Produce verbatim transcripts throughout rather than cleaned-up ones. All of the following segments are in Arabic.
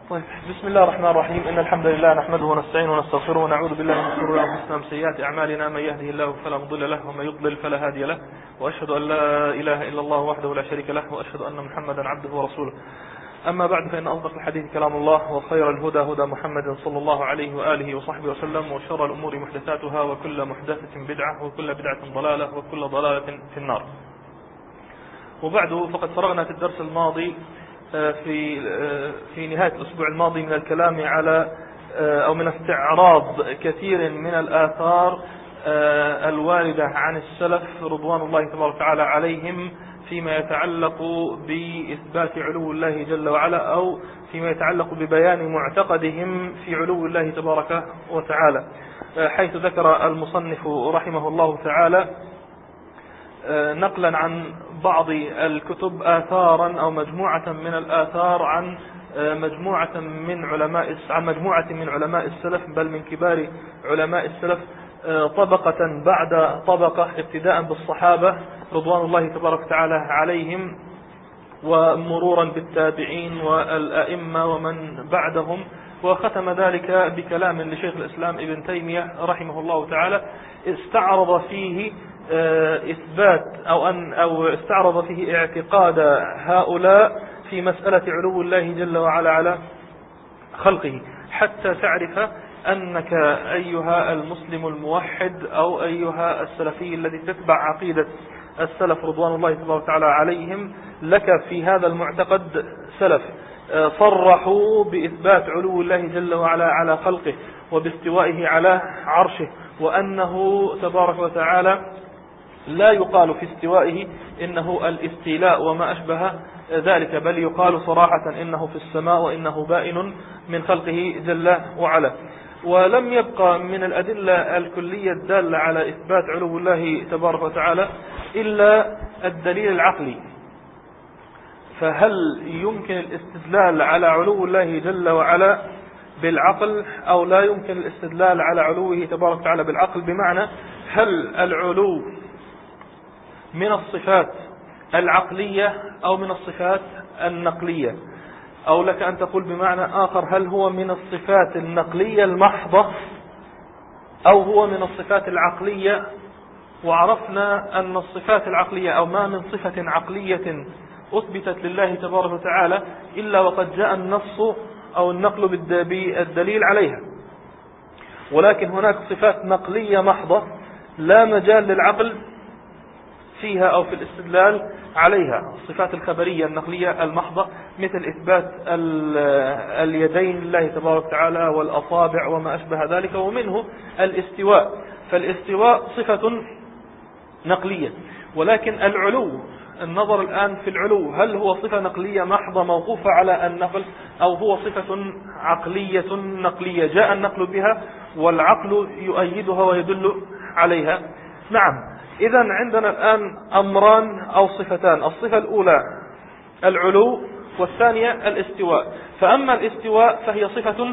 طيب، بسم الله الرحمن الرحيم. إن الحمد لله نحمده ونستعينه ونستغفره ونعوذ بالله من شرور أنفسنا ومن سيئات أعمالنا. من يهده الله فلا مضل له ومن يضلل فلا هادي له، وأشهد أن لا إله إلا الله وحده لا شريك له، وأشهد أن محمدا عبده ورسوله. أما بعد، فإن أصدق الحديث كلام الله، وخير الهدى هدى محمد صلى الله عليه وآله وصحبه وسلم، وشر الأمور محدثاتها، وكل محدثة بدعة، وكل بدعة ضلالة، وكل ضلالة في النار. وبعد، فقد فرغنا في الدرس الماضي في في نهاية الأسبوع الماضي من الكلام على أو من استعراض كثير من الآثار الواردة عن السلف رضوان الله تبارك وتعالى عليهم فيما يتعلق بإثبات علو الله جل وعلا، أو فيما يتعلق ببيان معتقدهم في علو الله تبارك وتعالى، حيث ذكر المصنف رحمه الله تعالى نقلا عن بعض الكتب آثارا أو مجموعة من الآثار عن مجموعة من علماء عن مجموعة من علماء السلف، بل من كبار علماء السلف طبقة بعد طبقة، ابتداء بالصحابة رضوان الله تبارك وتعالى عليهم، ومرورا بالتابعين والأئمة ومن بعدهم، وختم ذلك بكلام لشيخ الإسلام ابن تيمية رحمه الله تعالى استعرض فيه إثبات أو أن أو استعرض فيه اعتقاد هؤلاء في مسألة علو الله جل وعلا على خلقه، حتى تعرف أنك أيها المسلم الموحد أو أيها السلفي الذي تتبع عقيدة السلف رضوان الله تبارك وتعالى عليهم، لك في هذا المعتقد سلف صرحوا بإثبات علو الله جل وعلا على خلقه وباستوائه على عرشه، وأنه تبارك وتعالى لا يقال في استوائه إنه الاستيلاء وما أشبه ذلك، بل يقال صراحة إنه في السماء وإنه بائن من خلقه جل وعلا. ولم يبقى من الأدلة الكلية الدالة على إثبات علو الله تبارك وتعالى إلا الدليل العقلي. فهل يمكن الاستدلال على علو الله جل وعلا بالعقل أو لا يمكن الاستدلال على علوه تبارك وتعالى بالعقل؟ بمعنى، هل العلو من الصفات العقلية أو من الصفات النقلية؟ أو لك أن تقول بمعنى آخر، هل هو من الصفات النقلية المحضة أو هو من الصفات العقلية؟ وعرفنا أن الصفات العقلية أو ما من صفة عقلية أثبتت لله تبارك وتعالى إلا وقد جاء النص أو النقل بالدليل عليها، ولكن هناك صفات نقلية محضة لا مجال للعقل فيها أو في الاستدلال عليها، الصفات الخبرية النقلية المحضة، مثل إثبات اليدين لله تبارك وتعالى والأصابع وما أشبه ذلك، ومنه الاستواء. فالاستواء صفة نقلية، ولكن العلو، النظر الآن في العلو، هل هو صفة نقلية محضة موقوفة على النقل أو هو صفة عقلية نقلية جاء النقل بها والعقل يؤيدها ويدل عليها؟ نعم. إذن عندنا الآن أمران أو صفتان، الصفة الأولى العلو والثانية الاستواء. فأما الاستواء فهي صفة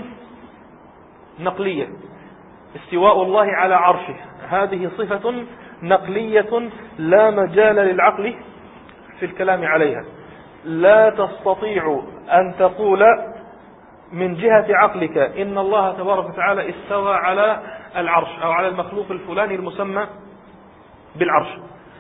نقلية، استواء الله على عرشه، هذه صفة نقلية لا مجال للعقل في الكلام عليها. لا تستطيع أن تقول من جهة عقلك إن الله تبارك وتعالى استوى على العرش أو على المخلوق الفلاني المسمى بالعرش.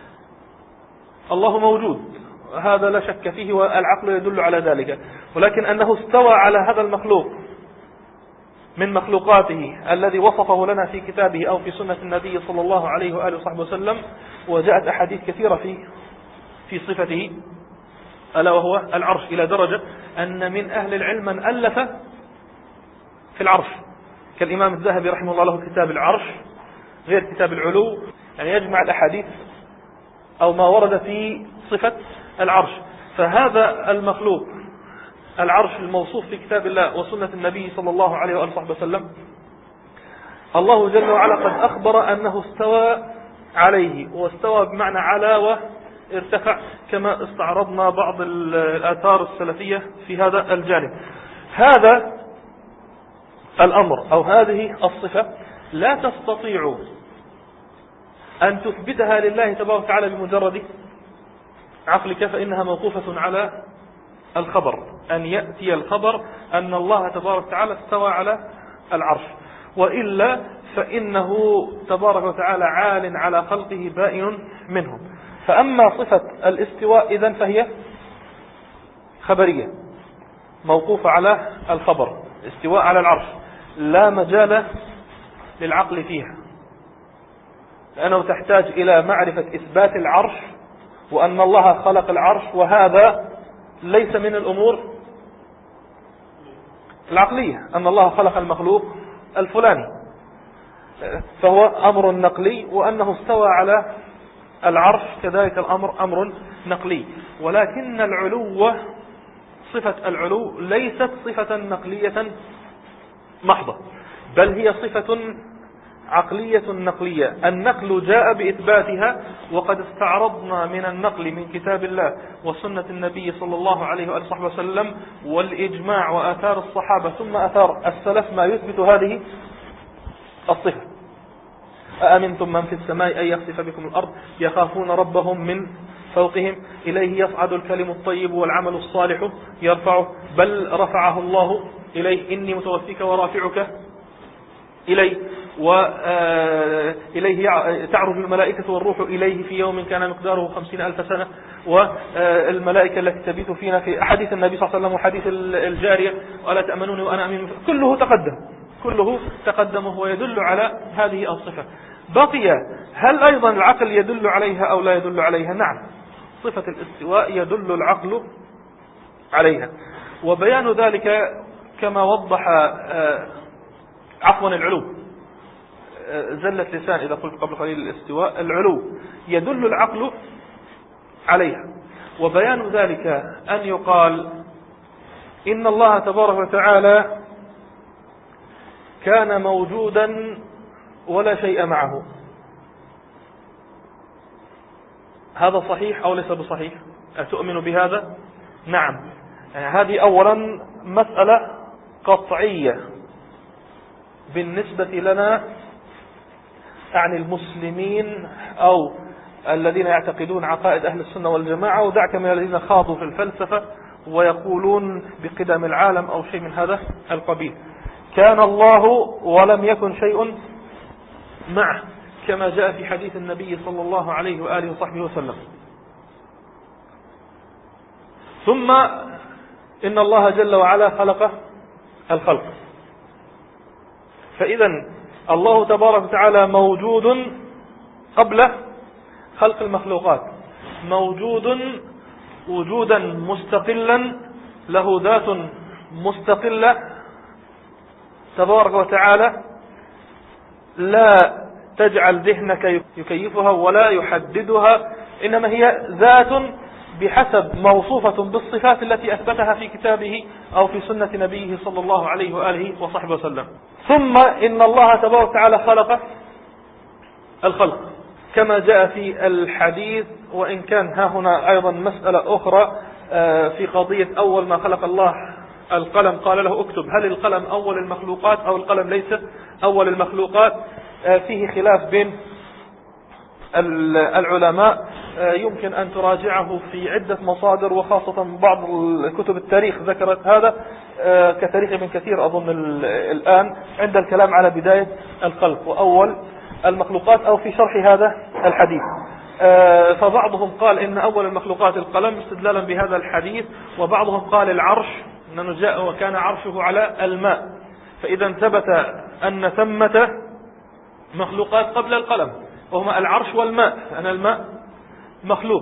الله موجود، هذا لا شك فيه والعقل يدل على ذلك، ولكن أنه استوى على هذا المخلوق من مخلوقاته الذي وصفه لنا في كتابه أو في سنة النبي صلى الله عليه وآله وصحبه وسلم، وجاءت أحاديث كثيرة في في صفته، ألا وهو العرش، إلى درجة أن من أهل العلم من ألف في العرش، كالإمام الذهبي رحمه الله له كتاب العرش غير كتاب العلو، يعني يجمع الأحاديث أو ما ورد في صفة العرش. فهذا المخلوق العرش الموصوف في كتاب الله وسنة النبي صلى الله عليه وآله وصحبه وسلم، الله جل وعلا قد أخبر أنه استوى عليه، واستوى بمعنى على وارتفع، كما استعرضنا بعض الآثار السلفية في هذا الجانب. هذا الأمر أو هذه الصفة لا تستطيع أن تثبتها لله تبارك وتعالى بمجرد عقلك، فإنها موقوفة على الخبر، أن يأتي الخبر أن الله تبارك وتعالى استوى على العرش، وإلا فإنه تبارك وتعالى عال على خلقه بائن منهم. فأما صفة الاستواء إذن فهي خبرية موقوفة على الخبر، استواء على العرش لا مجال للعقل فيها، لأنه تحتاج إلى معرفة إثبات العرش وأن الله خلق العرش، وهذا ليس من الأمور العقلية أن الله خلق المخلوق الفلاني، فهو أمر نقلي، وأنه استوى على العرش كذلك الأمر أمر نقلي. ولكن العلو، صفة العلو ليست صفة نقلية محضة، بل هي صفة عقلية نقلية. النقل جاء بإثباتها، وقد استعرضنا من النقل من كتاب الله وسنة النبي صلى الله عليه وآله وسلم والإجماع وآثار الصحابة ثم آثار السلف ما يثبت هذه الصفة. أأمنتم من في السماء أن يخسف بكم الأرض يخافون ربهم من فوقهم إليه يصعد الكلم الطيب والعمل الصالح يرفعه، بل رفعه الله إليه إني متوفيك ورافعك إليه، وإليه تعرج الملائكة والروح إليه في يوم كان مقداره خمسين ألف سنة، والملائكة التي تبيت فينا في حديث النبي صلى الله عليه وسلم وحديث الجارية ولا تأمنوني وأنا أمين، كله تقدم كله تقدم وهو يدل على هذه الصفة. بقي هل أيضا العقل يدل عليها أو لا يدل عليها؟ نعم، صفة الاستواء يدل العقل عليها، وبيان ذلك كما وضح عفوا العلو، زلة لسان إذا قلت قبل قليل الاستواء، العلو يدل العقل عليها. وبيان ذلك أن يقال إن الله تبارك وتعالى كان موجودا ولا شيء معه، هذا صحيح أو ليس بصحيح؟ أتؤمن بهذا؟ نعم. هذه أولا مسألة قطعية بالنسبة لنا عن المسلمين أو الذين يعتقدون عقائد أهل السنة والجماعة، ودعك من الذين خاضوا في الفلسفة ويقولون بقدم العالم أو شيء من هذا القبيل. كان الله ولم يكن شيء معه، كما جاء في حديث النبي صلى الله عليه وآله وصحبه وسلم. ثم إن الله جل وعلا خلق الخلق، فإذا الله تبارك وتعالى موجود قبل خلق المخلوقات، موجود وجودا مستقلا له ذات مستقلة تبارك وتعالى، لا تجعل ذهنك يكيفها ولا يحددها، إنما هي ذات بحسب موصوفة بالصفات التي أثبتها في كتابه أو في سنة نبيه صلى الله عليه وآله وصحبه وسلم. ثم إن الله تبارك وتعالى خلق الخلق كما جاء في الحديث، وإن كان ها هنا أيضا مسألة أخرى في قضية أول ما خلق الله القلم قال له اكتب، هل القلم أول المخلوقات أو القلم ليس أول المخلوقات؟ فيه خلاف بين العلماء، يمكن أن تراجعه في عدة مصادر، وخاصة بعض كتب التاريخ ذكرت هذا كتاريخ ابن كثير أظن الآن عند الكلام على بداية الخلق وأول المخلوقات أو في شرح هذا الحديث. فبعضهم قال إن أول المخلوقات القلم استدلالا بهذا الحديث، وبعضهم قال العرش أنه جاء وكان عرشه على الماء، فإذا ثبت أن ثمة مخلوقات قبل القلم وهما العرش والماء، أن الماء مخلوق.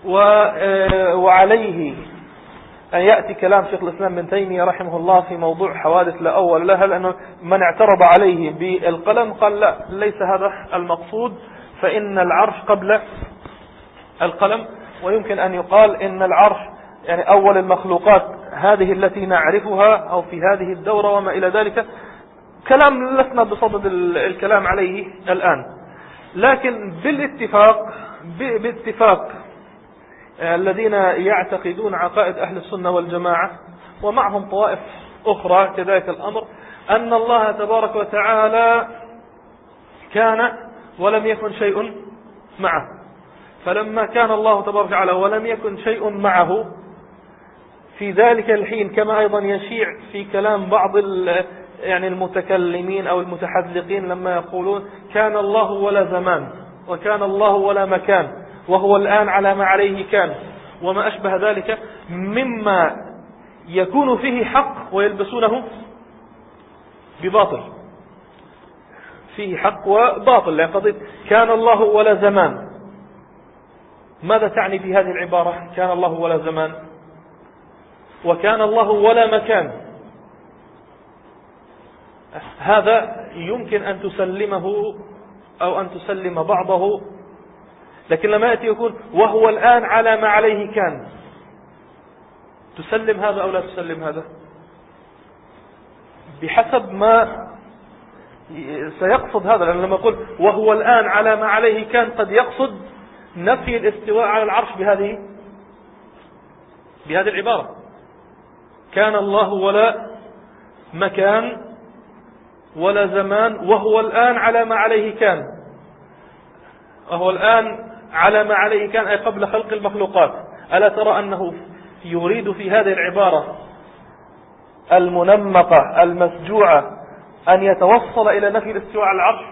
وعليه أن يأتي كلام شيخ الإسلام بن تيمية رحمه الله في موضوع حوادث لا أول لها، لأنه من اعترض عليه بالقلم قال لا، ليس هذا المقصود، فإن العرش قبل القلم. ويمكن أن يقال إن العرش يعني أول المخلوقات هذه التي نعرفها أو في هذه الدورة وما إلى ذلك، كلام لسنا بصدد الكلام عليه الآن. لكن بالاتفاق باتفاق الذين يعتقدون عقائد أهل السنة والجماعة ومعهم طوائف أخرى كذلك الأمر، أن الله تبارك وتعالى كان ولم يكن شيء معه، فلما كان الله تبارك وتعالى ولم يكن شيء معه في ذلك الحين، كما أيضا يشيع في كلام بعض يعني المتكلمين أو المتحذلقين لما يقولون كان الله ولا زمان، وكان الله ولا مكان، وهو الآن على ما عليه كان، وما أشبه ذلك مما يكون فيه حق ويلبسونه بباطل، فيه حق وباطل. لأن قضية كان الله ولا زمان، ماذا تعني في هذه العبارة؟ كان الله ولا زمان، وكان الله ولا مكان، هذا يمكن أن تسلمه أو أن تسلم بعضه، لكن لما يأتي يكون وهو الآن على ما عليه كان، تسلم هذا أو لا تسلم هذا بحسب ما سيقصد هذا. لأن لما يقول وهو الآن على ما عليه كان قد يقصد نفي الاستواء على العرش بهذه بهذه العبارة، كان الله ولا مكان ولا زمان وهو الآن على ما عليه كان. وهو الآن على ما عليه كان أي قبل خلق المخلوقات. ألا ترى أنه يريد في هذه العبارة المنمقة المسجوعة أن يتوصل إلى نفي الاستواء على العرش؟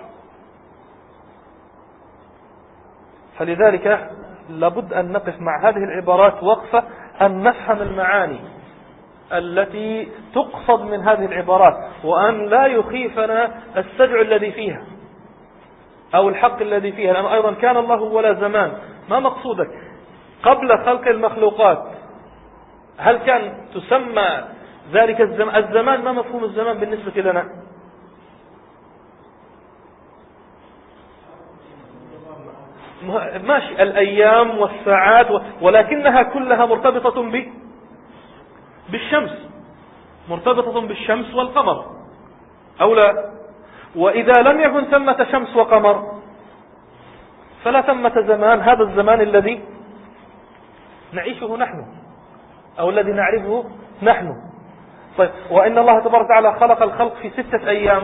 فلذلك لابد أن نقف مع هذه العبارات وقفة أن نفهم المعاني التي تقصد من هذه العبارات، وأن لا يخيفنا السجع الذي فيها أو الحق الذي فيها. لأن أيضا كان الله ولا زمان، ما مقصودك؟ قبل خلق المخلوقات هل كان تسمى ذلك الزمان؟ الزمان ما مفهوم الزمان بالنسبة لنا؟ ماشي، الأيام والساعات، ولكنها كلها مرتبطة ب بالشمس، مرتبطة بالشمس والقمر أو لا؟ وإذا لم يكن ثمة شمس وقمر فلا ثمة زمان، هذا الزمان الذي نعيشه نحن أو الذي نعرفه نحن. طيب، وإن الله تبارك وتعالى خلق الخلق في ستة أيام،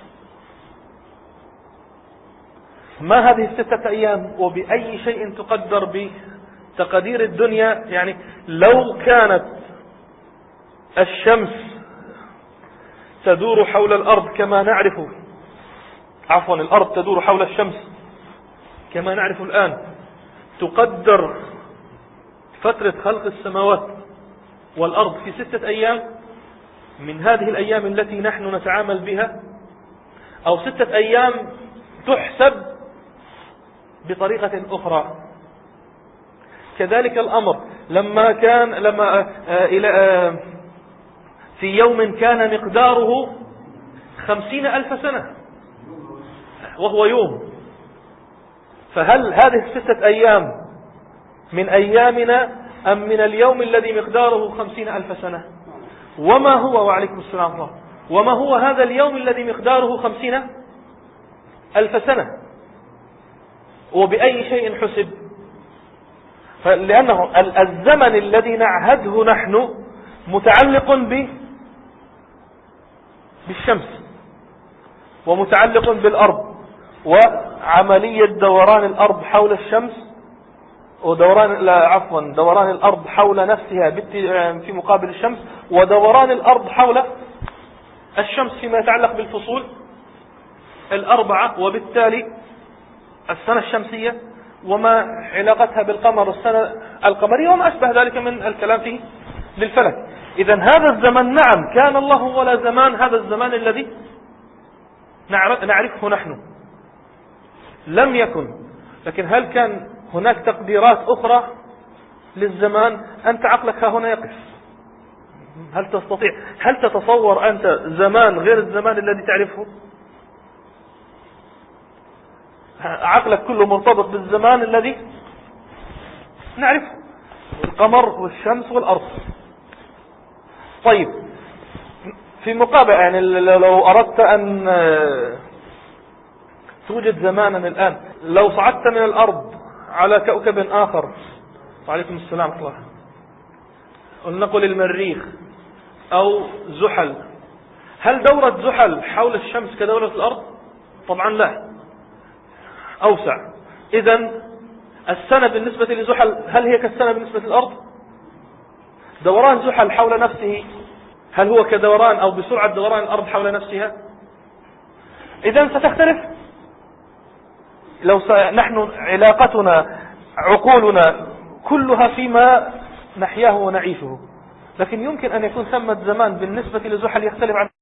ما هذه الستة أيام وبأي شيء تقدر بتقدير الدنيا؟ يعني لو كانت الشمس تدور حول الأرض كما نعرف، عفوا الأرض تدور حول الشمس كما نعرف الآن، تقدر فترة خلق السماوات والأرض في ستة أيام من هذه الأيام التي نحن نتعامل بها، أو ستة أيام تحسب بطريقة أخرى. كذلك الأمر لما كان لما إلى في يوم كان مقداره خمسين ألف سنة وهو يوم، فهل هذه الستة أيام من أيامنا أم من اليوم الذي مقداره خمسين ألف سنة؟ وما هو وعليكم السلام الله وما هو هذا اليوم الذي مقداره خمسين ألف سنة؟ وبأي شيء حسب؟ لأنه الزمن الذي نعهده نحن متعلق ب بالشمس ومتعلق بالأرض، وعملية دوران الأرض حول الشمس ودوران لا عفوا دوران الأرض حول نفسها في مقابل الشمس، ودوران الأرض حول الشمس فيما يتعلق بالفصول الأربعة، وبالتالي السنة الشمسية وما علاقتها بالقمر السنة القمرية وما أشبه ذلك من الكلام فيه للفلك. إذن هذا الزمن نعم كان الله ولا زمان، هذا الزمان الذي نعرفه نحن لم يكن. لكن هل كان هناك تقديرات أخرى للزمان؟ أنت عقلك ها هنا يقف. هل تستطيع هل تتصور أنت زمان غير الزمان الذي تعرفه؟ عقلك كله مرتبط بالزمان الذي نعرفه، القمر والشمس والأرض. طيب، في مقابل يعني لو أردت أن توجد زمانا الآن، لو صعدت من الأرض على كوكب آخر، وعليكم السلام ورحمة الله، ولنقل المريخ أو زحل، هل دورة زحل حول الشمس كدورة الأرض؟ طبعا لا، أوسع. إذن السنة بالنسبة لزحل هل هي كالسنة بالنسبة للأرض؟ دوران زحل حول نفسه هل هو كدوران أو بسرعة دوران الأرض حول نفسها؟ إذن ستختلف. لو نحن علاقتنا عقولنا كلها فيما نحياه ونعيشه، لكن يمكن أن يكون ثمة زمان بالنسبة لزحل يختلف عن